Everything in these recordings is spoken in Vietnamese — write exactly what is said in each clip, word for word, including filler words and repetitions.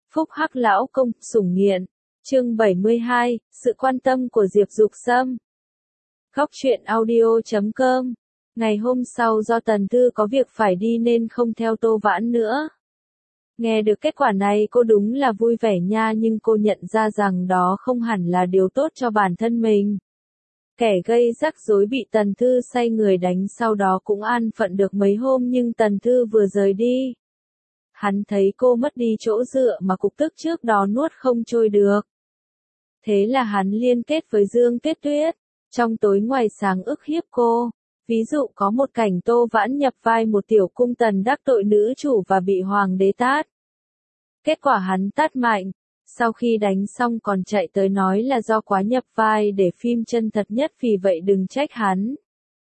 Phúc Hắc lão công, sủng nghiện. Chương bảy mươi hai, sự quan tâm của Diệp Dục Sâm. Góc truyện audio chấm com. Ngày hôm sau do Tần Thư có việc phải đi nên không theo Tô Vãn nữa. Nghe được kết quả này cô đúng là vui vẻ nha, nhưng cô nhận ra rằng đó không hẳn là điều tốt cho bản thân mình. Kẻ gây rắc rối bị Tần Thư say người đánh sau đó cũng an phận được mấy hôm, nhưng Tần Thư vừa rời đi. Hắn thấy cô mất đi chỗ dựa mà cục tức trước đó nuốt không trôi được. Thế là hắn liên kết với Dương Tuyết Tuyết, trong tối ngoài sáng ức hiếp cô. Ví dụ có một cảnh Tô Vãn nhập vai một tiểu cung tần đắc tội nữ chủ và bị hoàng đế tát. Kết quả hắn tát mạnh, sau khi đánh xong còn chạy tới nói là do quá nhập vai để phim chân thật nhất, vì vậy đừng trách hắn.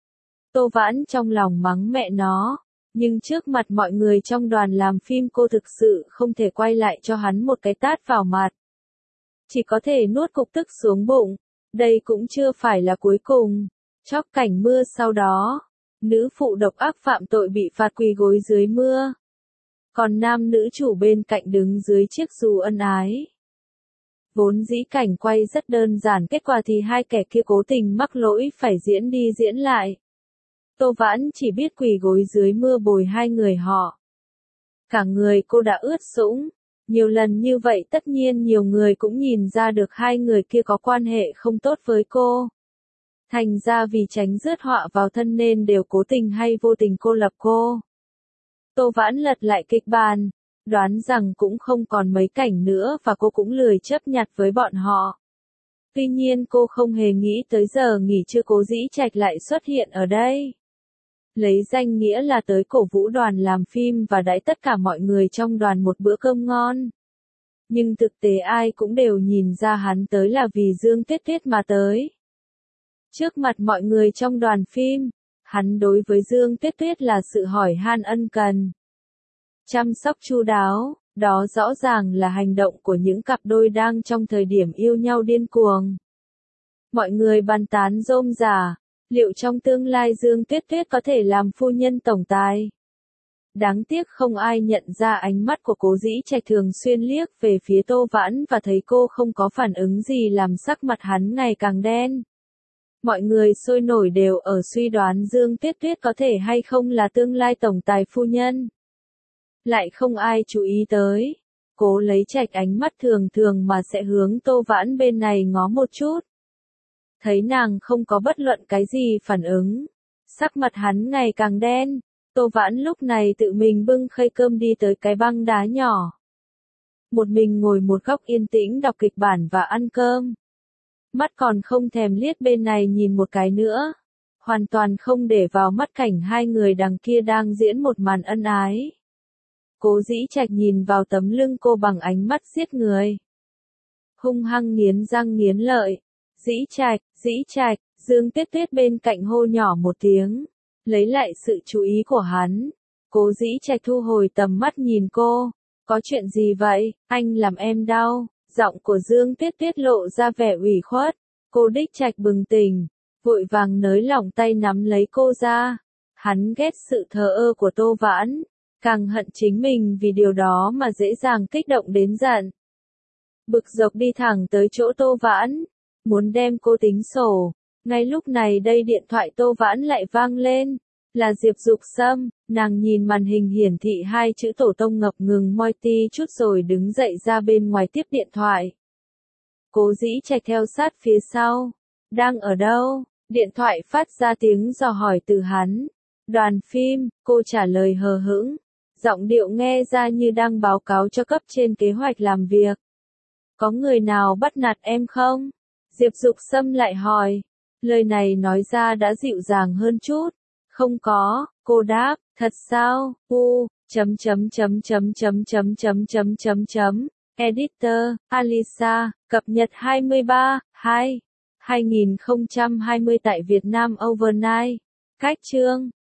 Tô Vãn trong lòng mắng mẹ nó, nhưng trước mặt mọi người trong đoàn làm phim cô thực sự không thể quay lại cho hắn một cái tát vào mặt. Chỉ có thể nuốt cục tức xuống bụng. Đây cũng chưa phải là cuối cùng. Chóc cảnh mưa sau đó, nữ phụ độc ác phạm tội bị phạt quỳ gối dưới mưa. Còn nam nữ chủ bên cạnh đứng dưới chiếc dù ân ái. Vốn dĩ cảnh quay rất đơn giản, kết quả thì hai kẻ kia cố tình mắc lỗi phải diễn đi diễn lại. Tô Vãn chỉ biết quỳ gối dưới mưa bồi hai người họ. Cả người cô đã ướt sũng. Nhiều lần như vậy tất nhiên nhiều người cũng nhìn ra được hai người kia có quan hệ không tốt với cô. Thành ra vì tránh rước họa vào thân nên đều cố tình hay vô tình cô lập cô. Tô Vãn lật lại kịch bản, đoán rằng cũng không còn mấy cảnh nữa và cô cũng lười chấp nhặt với bọn họ. Tuy nhiên cô không hề nghĩ tới giờ nghỉ trưa Cố Dĩ Trạch lại xuất hiện ở đây. Lấy danh nghĩa là tới cổ vũ đoàn làm phim và đãi tất cả mọi người trong đoàn một bữa cơm ngon. Nhưng thực tế ai cũng đều nhìn ra hắn tới là vì Dương Tuyết Tuyết mà tới. Trước mặt mọi người trong đoàn phim, hắn đối với Dương Tuyết Tuyết là sự hỏi han ân cần, chăm sóc chu đáo, đó rõ ràng là hành động của những cặp đôi đang trong thời điểm yêu nhau điên cuồng. Mọi người bàn tán rôm rả. Liệu trong tương lai Dương Tuyết Tuyết có thể làm phu nhân tổng tài? Đáng tiếc không ai nhận ra ánh mắt của Cố Dĩ Trạch thường xuyên liếc về phía Tô Vãn và thấy cô không có phản ứng gì làm sắc mặt hắn ngày càng đen. Mọi người sôi nổi đều ở suy đoán Dương Tuyết Tuyết có thể hay không là tương lai tổng tài phu nhân. Lại không ai chú ý tới. Cố Lấy Trạch ánh mắt thường thường mà sẽ hướng Tô Vãn bên này ngó một chút. Thấy nàng không có bất luận cái gì phản ứng, sắc mặt hắn ngày càng đen. Tô Vãn lúc này tự mình bưng khay cơm đi tới cái băng đá nhỏ. Một mình ngồi một góc yên tĩnh đọc kịch bản và ăn cơm. Mắt còn không thèm liếc bên này nhìn một cái nữa. Hoàn toàn không để vào mắt cảnh hai người đằng kia đang diễn một màn ân ái. Cố Dĩ Trạch nhìn vào tấm lưng cô bằng ánh mắt giết người. Hung hăng nghiến răng nghiến lợi. Dĩ Trạch, Dĩ Trạch, Dương Tuyết Tuyết bên cạnh hô nhỏ một tiếng, lấy lại sự chú ý của hắn. Cố Dĩ Trạch thu hồi tầm mắt nhìn cô, có chuyện gì vậy, anh làm em đau. Giọng của Dương Tuyết Tuyết lộ ra vẻ ủy khuất. Cô Đích Trạch bừng tỉnh, vội vàng nới lỏng tay nắm lấy cô ra. Hắn ghét sự thờ ơ của Tô Vãn, càng hận chính mình vì điều đó mà dễ dàng kích động đến giận. Bực dọc đi thẳng tới chỗ Tô Vãn, muốn đem cô tính sổ. Ngay lúc này đây điện thoại Tô Vãn lại vang lên, là Diệp Dục Sâm. Nàng nhìn màn hình hiển thị hai chữ tổ tông ngập ngừng moi ti chút rồi đứng dậy ra bên ngoài tiếp điện thoại. Cố Dĩ Trạch theo sát phía sau. Đang ở đâu? Điện thoại phát ra tiếng dò hỏi từ hắn. Đoàn phim, cô trả lời hờ hững. Giọng điệu nghe ra như đang báo cáo cho cấp trên kế hoạch làm việc. Có người nào bắt nạt em không? Diệp Dục Sâm lại hỏi. Lời này nói ra đã dịu dàng hơn chút. Không có, cô đáp. Thật sao? U, chấm chấm chấm chấm chấm chấm chấm chấm chấm chấm. Editor, Alisa, cập nhật hai mươi ba, hai, hai nghìn không trăm hai mươi tại Việt Nam Overnight. Cách chương.